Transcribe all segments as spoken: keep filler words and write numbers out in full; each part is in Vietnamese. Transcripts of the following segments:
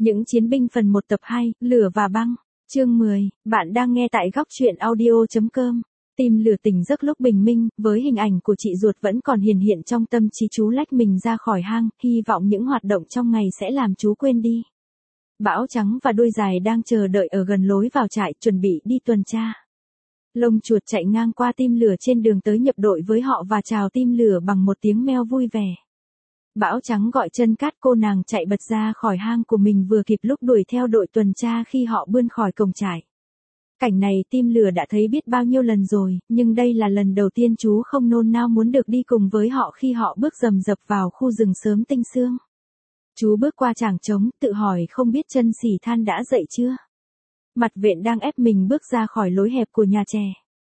Những chiến binh phần một tập hai, Lửa và băng. Chương mười, bạn đang nghe tại góc truyện audio.com. Tim lửa tỉnh giấc lúc bình minh, với hình ảnh của chị ruột vẫn còn hiển hiện trong tâm trí chú lách mình ra khỏi hang, hy vọng những hoạt động trong ngày sẽ làm chú quên đi. Bão trắng và đuôi dài đang chờ đợi ở gần lối vào trại, chuẩn bị đi tuần tra. Lông chuột chạy ngang qua tim lửa trên đường tới nhập đội với họ và chào tim lửa bằng một tiếng meo vui vẻ. Bão trắng gọi chân cát, cô nàng chạy bật ra khỏi hang của mình vừa kịp lúc đuổi theo đội tuần tra khi họ bươn khỏi cổng trại. Cảnh này tim lửa đã thấy biết bao nhiêu lần rồi, nhưng đây là lần đầu tiên chú không nôn nao muốn được đi cùng với họ khi họ bước rầm rập vào khu rừng sớm tinh sương. Chú bước qua trảng trống, tự hỏi không biết chân xỉ than đã dậy chưa. Mặt Vện đang ép mình bước ra khỏi lối hẹp của nhà chè.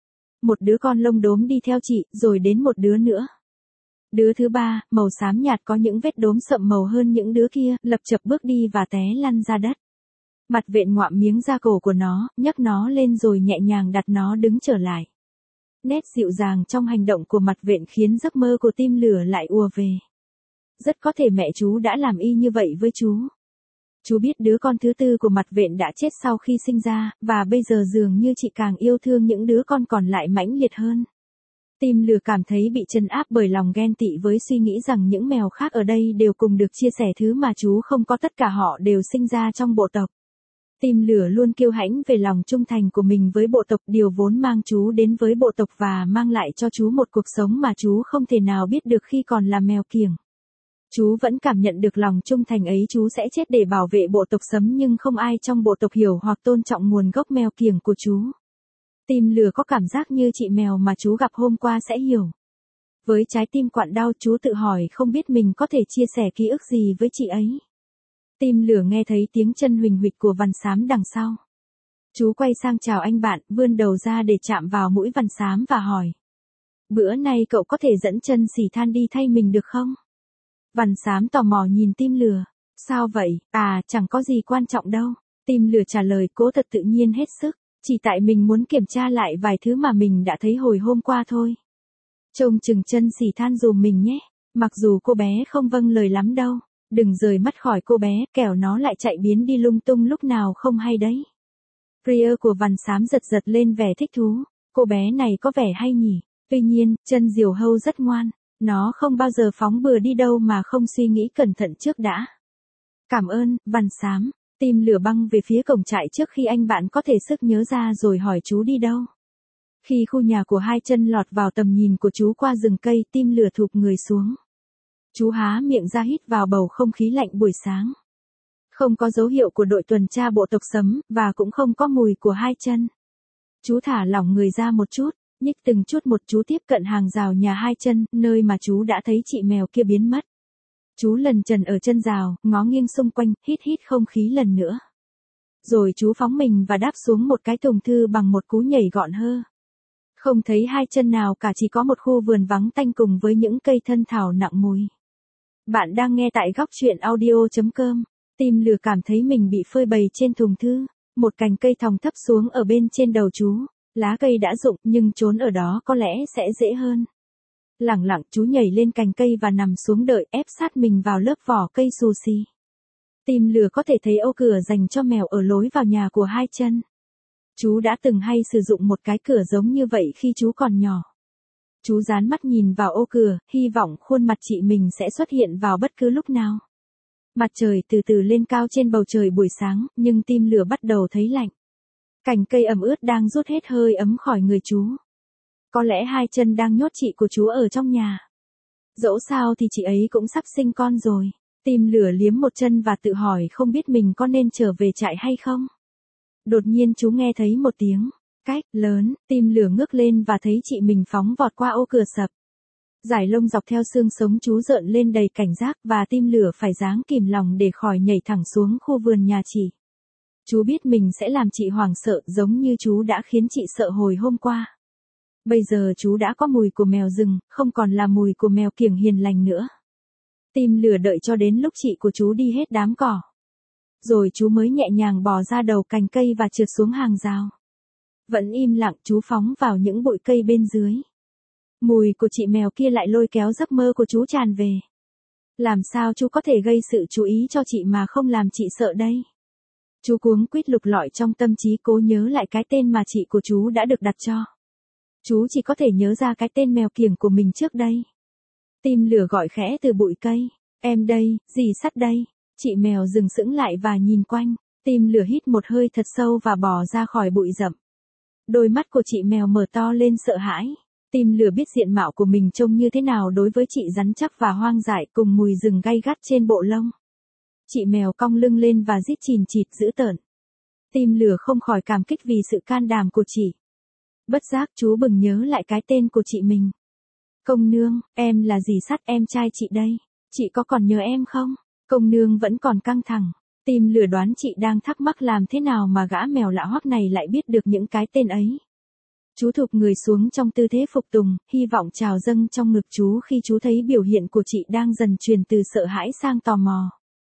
Một đứa con lông đốm đi theo chị, rồi đến một đứa nữa. Đứa thứ ba, màu xám nhạt có những vết đốm sậm màu hơn những đứa kia, lập chập bước đi và té lăn ra đất. Mặt Vện ngoạm miếng da cổ của nó, nhấc nó lên rồi nhẹ nhàng đặt nó đứng trở lại. Nét dịu dàng trong hành động của Mặt Vện khiến giấc mơ của tim lửa lại ùa về. Rất có thể mẹ chú đã làm y như vậy với chú. Chú biết đứa con thứ tư của Mặt Vện đã chết sau khi sinh ra, và bây giờ dường như chị càng yêu thương những đứa con còn lại mãnh liệt hơn. Tim lửa cảm thấy bị trấn áp bởi lòng ghen tị với suy nghĩ rằng những mèo khác ở đây đều cùng được chia sẻ thứ mà chú không có, tất cả họ đều sinh ra trong bộ tộc. Tim lửa luôn kiêu hãnh về lòng trung thành của mình với bộ tộc, điều vốn mang chú đến với bộ tộc và mang lại cho chú một cuộc sống mà chú không thể nào biết được khi còn là mèo kiểng. Chú vẫn cảm nhận được lòng trung thành ấy, chú sẽ chết để bảo vệ bộ tộc sấm, nhưng không ai trong bộ tộc hiểu hoặc tôn trọng nguồn gốc mèo kiểng của chú. Tim lửa có cảm giác như chị mèo mà chú gặp hôm qua sẽ hiểu. Với trái tim quặn đau, chú tự hỏi không biết mình có thể chia sẻ ký ức gì với chị ấy. Tim lửa nghe thấy tiếng chân huỳnh huỵch của Vằn Xám đằng sau. Chú quay sang chào anh bạn, vươn đầu ra để chạm vào mũi Vằn Xám và hỏi. Bữa nay cậu có thể dẫn chân xỉ than đi thay mình được không? Vằn Xám tò mò nhìn tim lửa. Sao vậy? À, chẳng có gì quan trọng đâu. Tim lửa trả lời cố thật tự nhiên hết sức. Chỉ tại mình muốn kiểm tra lại vài thứ mà mình đã thấy hồi hôm qua thôi. Trông chừng chân xỉ than dùm mình nhé. Mặc dù cô bé không vâng lời lắm đâu. Đừng rời mắt khỏi cô bé, kẻo nó lại chạy biến đi lung tung lúc nào không hay đấy. Priya của Vằn Xám giật giật lên vẻ thích thú. Cô bé này có vẻ hay nhỉ. Tuy nhiên, chân diều hâu rất ngoan. Nó không bao giờ phóng bừa đi đâu mà không suy nghĩ cẩn thận trước đã. Cảm ơn, Vằn Xám. Tim lửa băng về phía cổng trại trước khi anh bạn có thể sức nhớ ra rồi hỏi chú đi đâu. Khi khu nhà của hai chân lọt vào tầm nhìn của chú qua rừng cây, tim lửa thụp người xuống. Chú há miệng ra hít vào bầu không khí lạnh buổi sáng. Không có dấu hiệu của đội tuần tra bộ tộc sấm, và cũng không có mùi của hai chân. Chú thả lỏng người ra một chút, nhích từng chút một chú tiếp cận hàng rào nhà hai chân, nơi mà chú đã thấy chị mèo kia biến mất. Chú lần trần ở chân rào, ngó nghiêng xung quanh, hít hít không khí lần nữa. Rồi chú phóng mình và đáp xuống một cái tùng thư bằng một cú nhảy gọn hơ. Không thấy hai chân nào cả, chỉ có một khu vườn vắng tanh cùng với những cây thân thảo nặng mùi. Bạn đang nghe tại góc truyện audio.com. Tim lửa cảm thấy mình bị phơi bày trên thùng thư. Một cành cây thòng thấp xuống ở bên trên đầu chú. Lá cây đã rụng, nhưng trốn ở đó có lẽ sẽ dễ hơn. Lẳng lặng chú nhảy lên cành cây và nằm xuống đợi, ép sát mình vào lớp vỏ cây xù xì. Tim lửa có thể thấy ô cửa dành cho mèo ở lối vào nhà của hai chân. Chú đã từng hay sử dụng một cái cửa giống như vậy khi chú còn nhỏ. Chú dán mắt nhìn vào ô cửa, hy vọng khuôn mặt chị mình sẽ xuất hiện vào bất cứ lúc nào. Mặt trời từ từ lên cao trên bầu trời buổi sáng, nhưng tim lửa bắt đầu thấy lạnh. Cành cây ẩm ướt đang rút hết hơi ấm khỏi người chú. Có lẽ hai chân đang nhốt chị của chú ở trong nhà. Dẫu sao thì chị ấy cũng sắp sinh con rồi. Tim lửa liếm một chân và tự hỏi không biết mình có nên trở về trại hay không. Đột nhiên chú nghe thấy một tiếng cách lớn, tim lửa ngước lên và thấy chị mình phóng vọt qua ô cửa sập. Dải lông dọc theo xương sống chú rợn lên đầy cảnh giác, và tim lửa phải ráng kìm lòng để khỏi nhảy thẳng xuống khu vườn nhà chị. Chú biết mình sẽ làm chị hoảng sợ giống như chú đã khiến chị sợ hồi hôm qua. Bây giờ chú đã có mùi của mèo rừng, không còn là mùi của mèo kiểng hiền lành nữa. Tim lửa đợi cho đến lúc chị của chú đi hết đám cỏ. Rồi chú mới nhẹ nhàng bò ra đầu cành cây và trượt xuống hàng rào. Vẫn im lặng, chú phóng vào những bụi cây bên dưới. Mùi của chị mèo kia lại lôi kéo giấc mơ của chú tràn về. Làm sao chú có thể gây sự chú ý cho chị mà không làm chị sợ đây? Chú cuống quýt lục lọi trong tâm trí cố nhớ lại cái tên mà chị của chú đã được đặt cho. Chú chỉ có thể nhớ ra cái tên mèo kiểng của mình trước đây. Tim lửa gọi khẽ từ bụi cây. Em đây, dì Sắt đây. Chị mèo dừng sững lại và nhìn quanh. Tim lửa hít một hơi thật sâu và bò ra khỏi bụi rậm. Đôi mắt của chị mèo mở to lên sợ hãi. Tim lửa biết diện mạo của mình trông như thế nào đối với chị rắn chắc và hoang dại cùng mùi rừng gay gắt trên bộ lông. Chị mèo cong lưng lên và rít chìn chịt dữ tợn. Tim lửa không khỏi cảm kích vì sự can đảm của chị. Bất giác chú bừng nhớ lại cái tên của chị mình. Công nương, em là dì Sắt, em trai chị đây. Chị có còn nhớ em không? Công nương vẫn còn căng thẳng. Tim lửa đoán chị đang thắc mắc làm thế nào mà gã mèo lạ hoắc này lại biết được những cái tên ấy. Chú thụp người xuống trong tư thế phục tùng, hy vọng trào dâng trong ngực chú khi chú thấy biểu hiện của chị đang dần chuyển từ sợ hãi sang tò mò.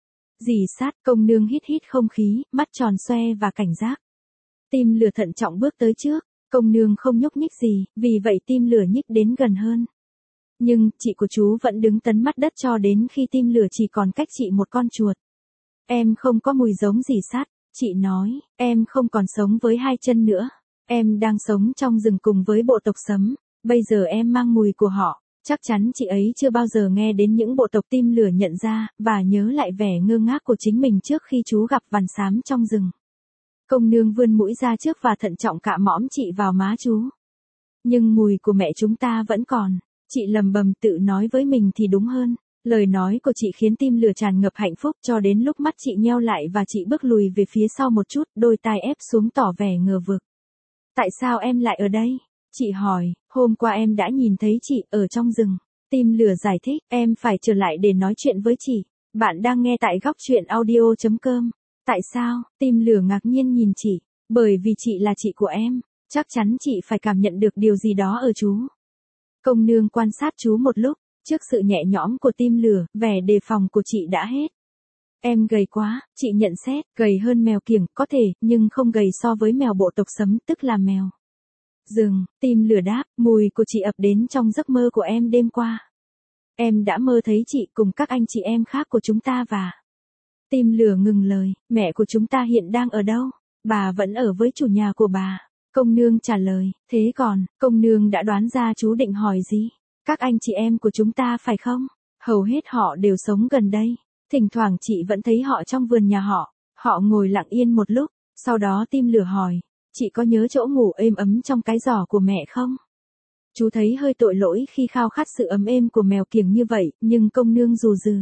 Dì Sát, công nương hít hít không khí, mắt tròn xoe và cảnh giác. Tim lửa thận trọng bước tới trước, công nương không nhúc nhích gì, vì vậy tim lửa nhích đến gần hơn. Nhưng, chị của chú vẫn đứng tấn mắt đất cho đến khi tim lửa chỉ còn cách chị một con chuột. Em không có mùi giống dì Sát, chị nói, em không còn sống với hai chân nữa. Em đang sống trong rừng cùng với bộ tộc Sấm, bây giờ em mang mùi của họ. Chắc chắn chị ấy chưa bao giờ nghe đến những bộ tộc. Tim lửa nhận ra, và nhớ lại vẻ ngơ ngác của chính mình trước khi chú gặp vằn xám trong rừng. Công nương vươn mũi ra trước và thận trọng cạ mõm chị vào má chú. Nhưng mùi của mẹ chúng ta vẫn còn. Chị lầm bầm tự nói với mình thì đúng hơn. Lời nói của chị khiến tim lửa tràn ngập hạnh phúc cho đến lúc mắt chị nheo lại và chị bước lùi về phía sau một chút, đôi tai ép xuống tỏ vẻ ngờ vực. Tại sao em lại ở đây? Chị hỏi, hôm qua em đã nhìn thấy chị ở trong rừng. Tim lửa giải thích, em phải trở lại để nói chuyện với chị. Bạn đang nghe tại góc truyện audio chấm com. Tại sao? Tim lửa ngạc nhiên nhìn chị. Bởi vì chị là chị của em. Chắc chắn chị phải cảm nhận được điều gì đó ở chú. Công nương quan sát chú một lúc. Trước sự nhẹ nhõm của tim lửa, vẻ đề phòng của chị đã hết. Em gầy quá, chị nhận xét, gầy hơn mèo kiểng, có thể, nhưng không gầy so với mèo bộ tộc Sấm, tức là mèo rừng. Tim lửa đáp, mùi của chị ập đến trong giấc mơ của em đêm qua. Em đã mơ thấy chị cùng các anh chị em khác của chúng ta và... Tim lửa ngừng lời, mẹ của chúng ta hiện đang ở đâu? Bà vẫn ở với chủ nhà của bà. Công nương trả lời, thế còn, công nương đã đoán ra chú định hỏi gì? Các anh chị em của chúng ta phải không? Hầu hết họ đều sống gần đây. Thỉnh thoảng chị vẫn thấy họ trong vườn nhà họ. Họ ngồi lặng yên một lúc, sau đó tim lửa hỏi, chị có nhớ chỗ ngủ êm ấm trong cái giỏ của mẹ không? Chú thấy hơi tội lỗi khi khao khát sự ấm êm của mèo kiểng như vậy, nhưng công nương dù dừ.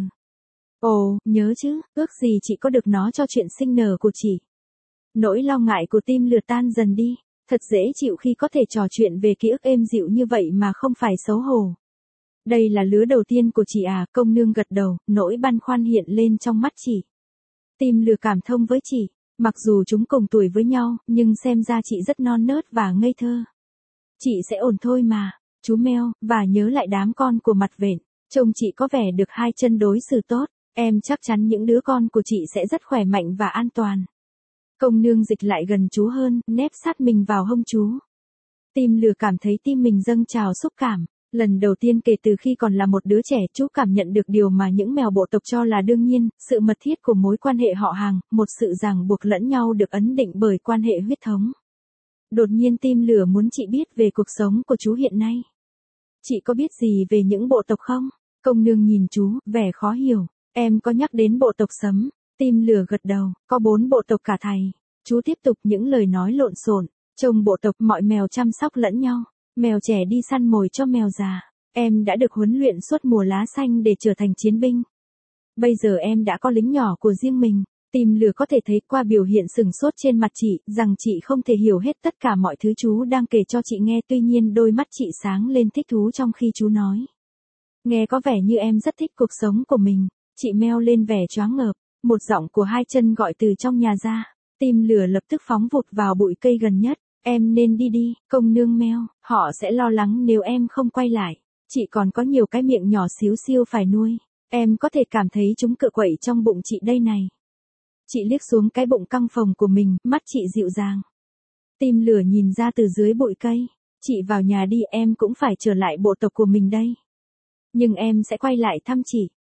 Ồ, nhớ chứ, ước gì chị có được nó cho chuyện sinh nở của chị. Nỗi lo ngại của tim lửa tan dần đi, thật dễ chịu khi có thể trò chuyện về ký ức êm dịu như vậy mà không phải xấu hổ. Đây là lứa đầu tiên của chị à, công nương gật đầu, nỗi băn khoăn hiện lên trong mắt chị. Tim lửa cảm thông với chị, mặc dù chúng cùng tuổi với nhau, nhưng xem ra chị rất non nớt và ngây thơ. Chị sẽ ổn thôi mà, chú meo, và nhớ lại đám con của mặt vện, trông chị có vẻ được hai chân đối xử tốt, em chắc chắn những đứa con của chị sẽ rất khỏe mạnh và an toàn. Công nương dịch lại gần chú hơn, nép sát mình vào hông chú. Tim lửa cảm thấy tim mình dâng trào xúc cảm. Lần đầu tiên kể từ khi còn là một đứa trẻ, chú cảm nhận được điều mà những mèo bộ tộc cho là đương nhiên, sự mật thiết của mối quan hệ họ hàng, một sự ràng buộc lẫn nhau được ấn định bởi quan hệ huyết thống. Đột nhiên tim lửa muốn chị biết về cuộc sống của chú hiện nay. Chị có biết gì về những bộ tộc không? Công nương nhìn chú, vẻ khó hiểu. Em có nhắc đến bộ tộc Sấm. Tim lửa gật đầu, có bốn bộ tộc cả thầy. Chú tiếp tục những lời nói lộn xộn. Trong bộ tộc mọi mèo chăm sóc lẫn nhau. Mèo trẻ đi săn mồi cho mèo già. Em đã được huấn luyện suốt mùa lá xanh để trở thành chiến binh. Bây giờ em đã có lính nhỏ của riêng mình. Tim lửa có thể thấy qua biểu hiện sừng sốt trên mặt chị, rằng chị không thể hiểu hết tất cả mọi thứ chú đang kể cho chị nghe, tuy nhiên đôi mắt chị sáng lên thích thú trong khi chú nói. Nghe có vẻ như em rất thích cuộc sống của mình. Chị meo lên vẻ choáng ngợp. Một giọng của hai chân gọi từ trong nhà ra. Tim lửa lập tức phóng vụt vào bụi cây gần nhất. Em nên đi đi, công nương meo, họ sẽ lo lắng nếu em không quay lại. Chị còn có nhiều cái miệng nhỏ xíu xiu phải nuôi. Em có thể cảm thấy chúng cựa quậy trong bụng chị đây này. Chị liếc xuống cái bụng căng phồng của mình, mắt chị dịu dàng. Tim lửa nhìn ra từ dưới bụi cây. Chị vào nhà đi, em cũng phải trở lại bộ tộc của mình đây. Nhưng em sẽ quay lại thăm chị.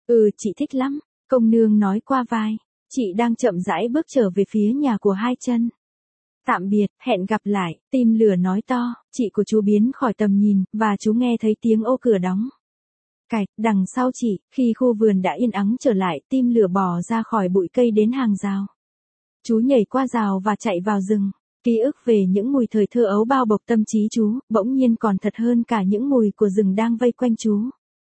Ừ, chị thích lắm, công nương nói qua vai. Chị đang chậm rãi bước trở về phía nhà của hai chân. Tạm biệt, hẹn gặp lại, tim lửa nói to, chị của chú biến khỏi tầm nhìn, và chú nghe thấy tiếng ô cửa đóng. Cạch, đằng sau chị, khi khu vườn đã yên ắng trở lại, tim lửa bò ra khỏi bụi cây đến hàng rào. Chú nhảy qua rào và chạy vào rừng. Ký ức về những mùi thời thơ ấu bao bọc tâm trí chú, bỗng nhiên còn thật hơn cả những mùi của rừng đang vây quanh chú.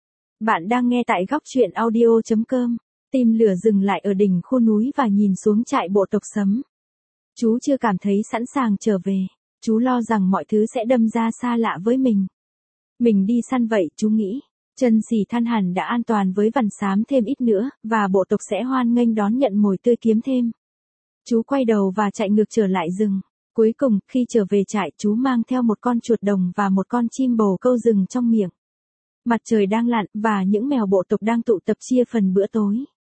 Bạn đang nghe tại góc truyện audio chấm com. Tim lửa dừng lại ở đỉnh khu núi và nhìn xuống trại bộ tộc Sấm. Chú chưa cảm thấy sẵn sàng trở về. Chú lo rằng mọi thứ sẽ đâm ra xa lạ với mình. Mình đi săn vậy, chú nghĩ. Chân Xỉ Than hẳn đã an toàn với Vằn Xám thêm ít nữa, và bộ tộc sẽ hoan nghênh đón nhận mồi tươi kiếm thêm. Chú quay đầu và chạy ngược trở lại rừng. Cuối cùng, khi trở về trại, chú mang theo một con chuột đồng và một con chim bồ câu rừng trong miệng. Mặt trời đang lặn, và những mèo bộ tộc đang tụ tập chia phần bữa tối.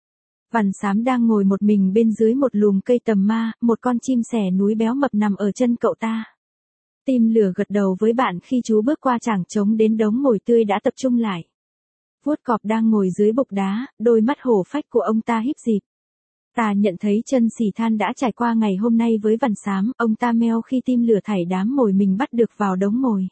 Vằn Xám đang ngồi một mình bên dưới một lùm cây tầm ma, một con chim sẻ núi béo mập nằm ở chân cậu ta. Tim lửa gật đầu với bạn khi chú bước qua chảng trống đến đống mồi tươi đã tập trung lại. Vuốt cọp đang ngồi dưới bục đá, đôi mắt hổ phách của ông ta híp dịp. Ta nhận thấy Chân Xỉ Than đã trải qua ngày hôm nay với Vằn Xám, ông ta meo khi tim lửa thảy đám mồi mình bắt được vào đống mồi.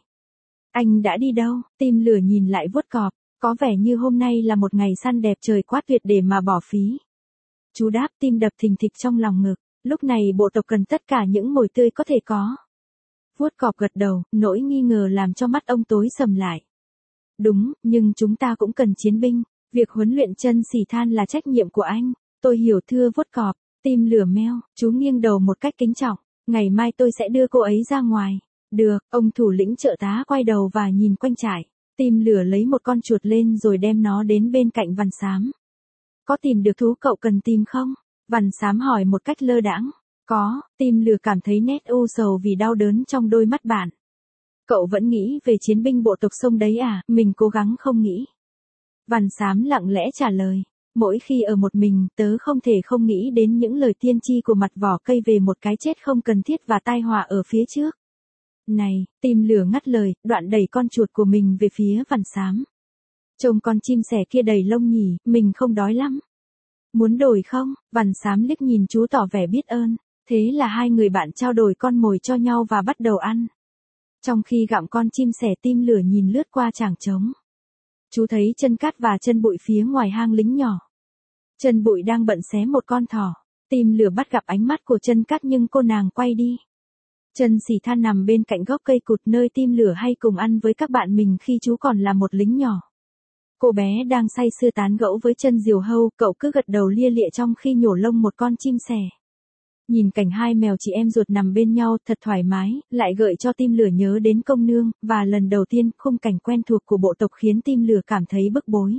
Anh đã đi đâu? Tim lửa nhìn lại vuốt cọp, có vẻ như hôm nay là một ngày săn đẹp trời quá tuyệt để mà bỏ phí. Chú đáp, tim đập thình thịch trong lòng ngực, lúc này bộ tộc cần tất cả những mồi tươi có thể có. Vuốt cọp gật đầu, nỗi nghi ngờ làm cho mắt ông tối sầm lại. Đúng, nhưng chúng ta cũng cần chiến binh, việc huấn luyện Chân Xỉ Than là trách nhiệm của anh. Tôi hiểu thưa vuốt cọp, tim lửa meo, chú nghiêng đầu một cách kính trọng, ngày mai tôi sẽ đưa cô ấy ra ngoài. Được, ông thủ lĩnh trợ tá quay đầu và nhìn quanh trại, tim lửa lấy một con chuột lên rồi đem nó đến bên cạnh Vằn Xám. Có tìm được thú cậu cần tìm không? Vằn Xám hỏi một cách lơ đãng. Có, tim lửa cảm thấy nét u sầu vì đau đớn trong đôi mắt bạn. Cậu vẫn nghĩ về chiến binh bộ tộc sông đấy à? Mình cố gắng không nghĩ. Vằn Xám lặng lẽ trả lời. Mỗi khi ở một mình, tớ không thể không nghĩ đến những lời tiên tri của mặt vỏ cây về một cái chết không cần thiết và tai họa ở phía trước. Này, tim lửa ngắt lời, đoạn đẩy con chuột của mình về phía Vằn Xám. Trông con chim sẻ kia đầy lông nhỉ, mình không đói lắm. Muốn đổi không? Vằn Xám liếc nhìn chú tỏ vẻ biết ơn. Thế là hai người bạn trao đổi con mồi cho nhau và bắt đầu ăn. Trong khi gặm con chim sẻ, tim lửa nhìn lướt qua chảng trống. Chú thấy Chân Cát và Chân Bụi phía ngoài hang lính nhỏ. Chân Bụi đang bận xé một con thỏ. Tim lửa bắt gặp ánh mắt của Chân Cát nhưng cô nàng quay đi. Chân Xỉ Than nằm bên cạnh gốc cây cụt nơi tim lửa hay cùng ăn với các bạn mình khi chú còn là một lính nhỏ. Cô bé đang say sưa tán gẫu với Chân Diều Hâu, cậu cứ gật đầu lia lịa trong khi nhổ lông một con chim sẻ. Nhìn cảnh hai mèo chị em ruột nằm bên nhau thật thoải mái, lại gợi cho tim lửa nhớ đến công nương, và lần đầu tiên khung cảnh quen thuộc của bộ tộc khiến tim lửa cảm thấy bức bối.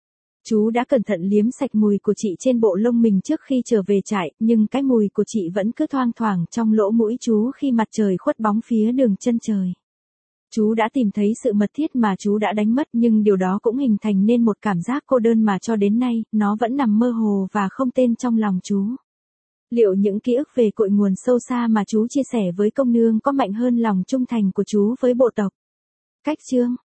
Chú đã cẩn thận liếm sạch mùi của chị trên bộ lông mình trước khi trở về trại, nhưng cái mùi của chị vẫn cứ thoang thoảng trong lỗ mũi chú khi mặt trời khuất bóng phía đường chân trời. Chú đã tìm thấy sự mật thiết mà chú đã đánh mất, nhưng điều đó cũng hình thành nên một cảm giác cô đơn mà cho đến nay, nó vẫn nằm mơ hồ và không tên trong lòng chú. Liệu những ký ức về cội nguồn sâu xa mà chú chia sẻ với công nương có mạnh hơn lòng trung thành của chú với bộ tộc? Cách chương